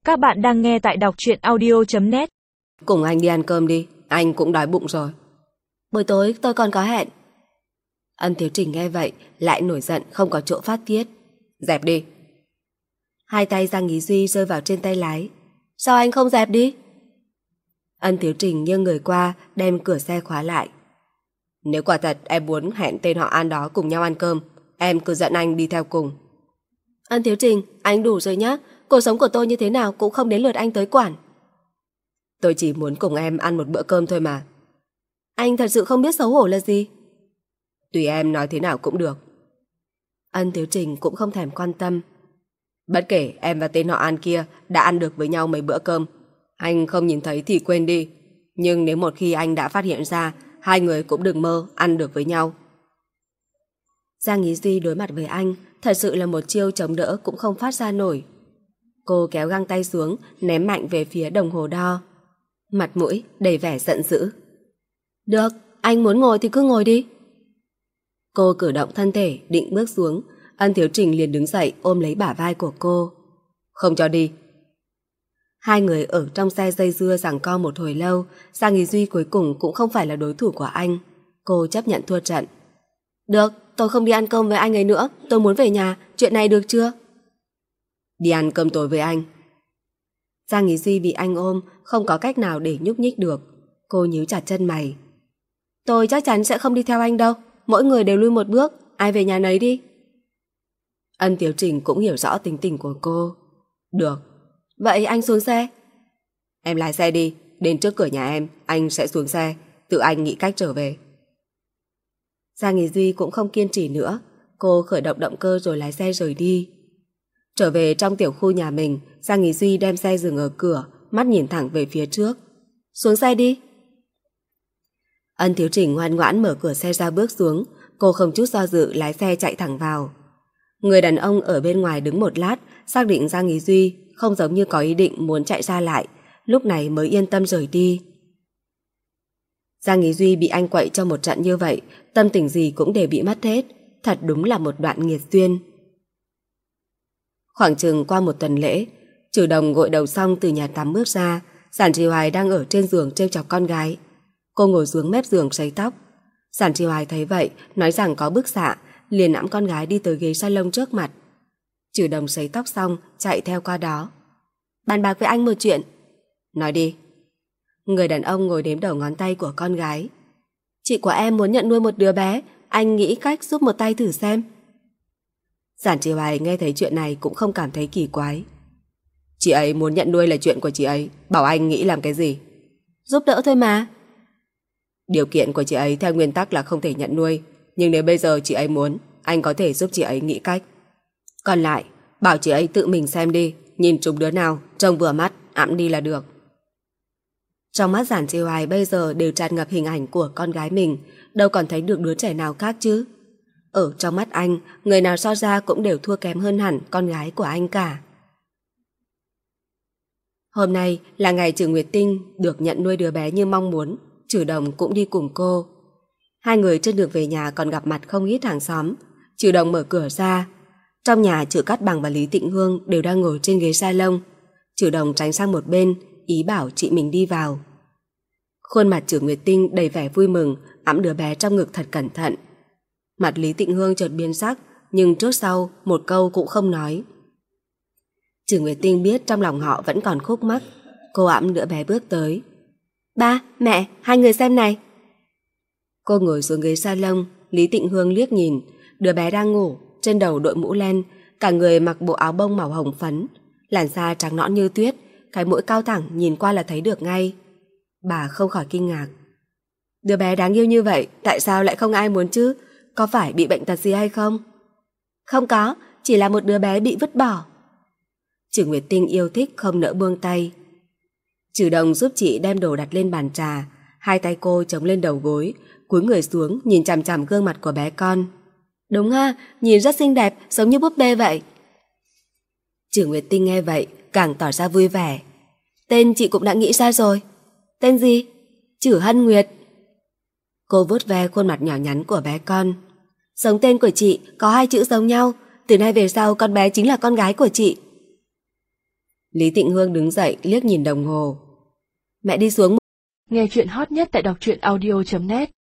Các bạn đang nghe tại đọc truyện audio.net. Cùng anh đi ăn cơm đi, anh cũng đói bụng rồi. Buổi tối tôi còn có hẹn. Ân Thiếu Trình nghe vậy lại nổi giận không có chỗ phát tiết. Dẹp đi. Hai tay Giang Ý Duy rơi vào trên tay lái. Sao anh không dẹp đi? Ân Thiếu Trình nghiêng người qua đem cửa xe khóa lại. Nếu quả thật em muốn hẹn tên họ An đó cùng nhau ăn cơm, em cứ dẫn anh đi theo cùng. Ân Thiếu Trình, anh đủ rồi nhá. Cuộc sống của tôi như thế nào cũng không đến lượt anh tới quản. Tôi chỉ muốn cùng em ăn một bữa cơm thôi mà. Anh thật sự không biết xấu hổ là gì. Tùy em nói thế nào cũng được. Ân Thiếu Trình cũng không thèm quan tâm. Bất kể em và tên họ An kia đã ăn được với nhau mấy bữa cơm, anh không nhìn thấy thì quên đi. Nhưng nếu một khi anh đã phát hiện ra, hai người cũng đừng mơ ăn được với nhau. Giang Ý Duy đối mặt với anh thật sự là một chiêu chống đỡ cũng không phát ra nổi. Cô kéo găng tay xuống, ném mạnh về phía đồng hồ đo. Mặt mũi đầy vẻ giận dữ. Được, anh muốn ngồi thì cứ ngồi đi. Cô cử động thân thể định bước xuống, Ân Thiếu Trình liền đứng dậy ôm lấy bả vai của cô. Không cho đi. Hai người ở trong xe dây dưa giằng co một hồi lâu, Giang Ý Duy cuối cùng cũng không phải là đối thủ của anh. Cô chấp nhận thua trận. Được, tôi không đi ăn cơm với anh ấy nữa, tôi muốn về nhà, chuyện này được chưa? Đi ăn cơm tối với anh. Giang Ý Duy bị anh ôm, không có cách nào để nhúc nhích được. Cô nhíu chặt chân mày. Tôi chắc chắn sẽ không đi theo anh đâu, mỗi người đều lui một bước, ai về nhà nấy đi. Ân Thiếu Trình cũng hiểu rõ tính tình của cô. Được. Vậy anh xuống xe. Em lái xe đi, đến trước cửa nhà em, anh sẽ xuống xe, tự anh nghĩ cách trở về. Giang Ý Duy cũng không kiên trì nữa, cô khởi động động cơ rồi lái xe rời đi. Trở về trong tiểu khu nhà mình, Giang Ý Duy đem xe dừng ở cửa, mắt nhìn thẳng về phía trước. Xuống xe đi. Ân Thiếu Trình ngoan ngoãn mở cửa xe ra bước xuống, cô không chút do dự lái xe chạy thẳng vào. Người đàn ông ở bên ngoài đứng một lát, xác định Giang Ý Duy không giống như có ý định muốn chạy ra lại, lúc này mới yên tâm rời đi. Giang Ý Duy bị anh quậy cho một trận như vậy, tâm tình gì cũng đều bị mất hết, thật đúng là một đoạn nghiệt duyên. Khoảng chừng qua một tuần lễ, Trừ Đồng gội đầu xong từ nhà tắm bước ra, Giản Trì Hoài đang ở trên giường trêu chọc con gái. Cô ngồi xuống mép giường sấy tóc. Giản Trì Hoài thấy vậy, nói rằng có bức xạ, liền ẵm con gái đi tới ghế salon trước mặt. Trừ Đồng sấy tóc xong, chạy theo qua đó. Bàn bạc với anh một chuyện. Nói đi. Người đàn ông ngồi đếm đầu ngón tay của con gái. Chị của em muốn nhận nuôi một đứa bé, anh nghĩ cách giúp một tay thử xem. Giản Trì Hoài nghe thấy chuyện này cũng không cảm thấy kỳ quái. Chị ấy muốn nhận nuôi là chuyện của chị ấy, bảo anh nghĩ làm cái gì? Giúp đỡ thôi mà. Điều kiện của chị ấy theo nguyên tắc là không thể nhận nuôi, nhưng nếu bây giờ chị ấy muốn, anh có thể giúp chị ấy nghĩ cách. Còn lại, bảo chị ấy tự mình xem đi, nhìn chúng đứa nào, trông vừa mắt, ẵm đi là được. Trong mắt Giản Trì Hoài bây giờ đều tràn ngập hình ảnh của con gái mình, đâu còn thấy được đứa trẻ nào khác chứ. Ở trong mắt anh, người nào so ra cũng đều thua kém hơn hẳn con gái của anh cả. Hôm nay là ngày Trừ Nguyệt Tinh được nhận nuôi đứa bé như mong muốn, Trừ Đồng cũng đi cùng cô. Hai người trên đường về nhà còn gặp mặt không ít hàng xóm. Trừ Đồng mở cửa ra. Trong nhà Trừ Cát Bằng và Lý Tịnh Hương đều đang ngồi trên ghế salon. Trừ Đồng tránh sang một bên, ý bảo chị mình đi vào. Khuôn mặt Trừ Nguyệt Tinh đầy vẻ vui mừng, ẵm đứa bé trong ngực thật cẩn thận. Mặt Lý Tịnh Hương chợt biến sắc, nhưng trước sau một câu cũng không nói. Trừ Nguyệt Tinh biết trong lòng họ vẫn còn khúc mắc. Cô ẵm đứa bé bước tới. Ba, mẹ, hai người xem này. Cô ngồi xuống ghế salon, Lý Tịnh Hương liếc nhìn, đứa bé đang ngủ, trên đầu đội mũ len, cả người mặc bộ áo bông màu hồng phấn, làn da trắng nõn như tuyết, cái mũi cao thẳng nhìn qua là thấy được ngay. Bà không khỏi kinh ngạc. Đứa bé đáng yêu như vậy, tại sao lại không ai muốn chứ? Có phải bị bệnh tật gì hay không? Không có, chỉ là một đứa bé bị vứt bỏ. Trừ Nguyệt Tinh yêu thích không nỡ buông tay. Trừ Đồng giúp chị đem đồ đặt lên bàn trà, hai tay cô chống lên đầu gối, cúi người xuống nhìn chằm chằm gương mặt của bé con. Đúng ha, nhìn rất xinh đẹp, giống như búp bê vậy. Trừ Nguyệt Tinh nghe vậy, càng tỏ ra vui vẻ. Tên chị cũng đã nghĩ ra rồi. Tên gì? Trừ Hân Nguyệt. Cô vuốt ve khuôn mặt nhỏ nhắn của bé con. Giống tên của chị, có hai chữ giống nhau, từ nay về sau con bé chính là con gái của chị. Lý Tịnh Hương đứng dậy liếc nhìn đồng hồ. Mẹ đi xuống. Nghe chuyện hot nhất tại đọc truyện audio.net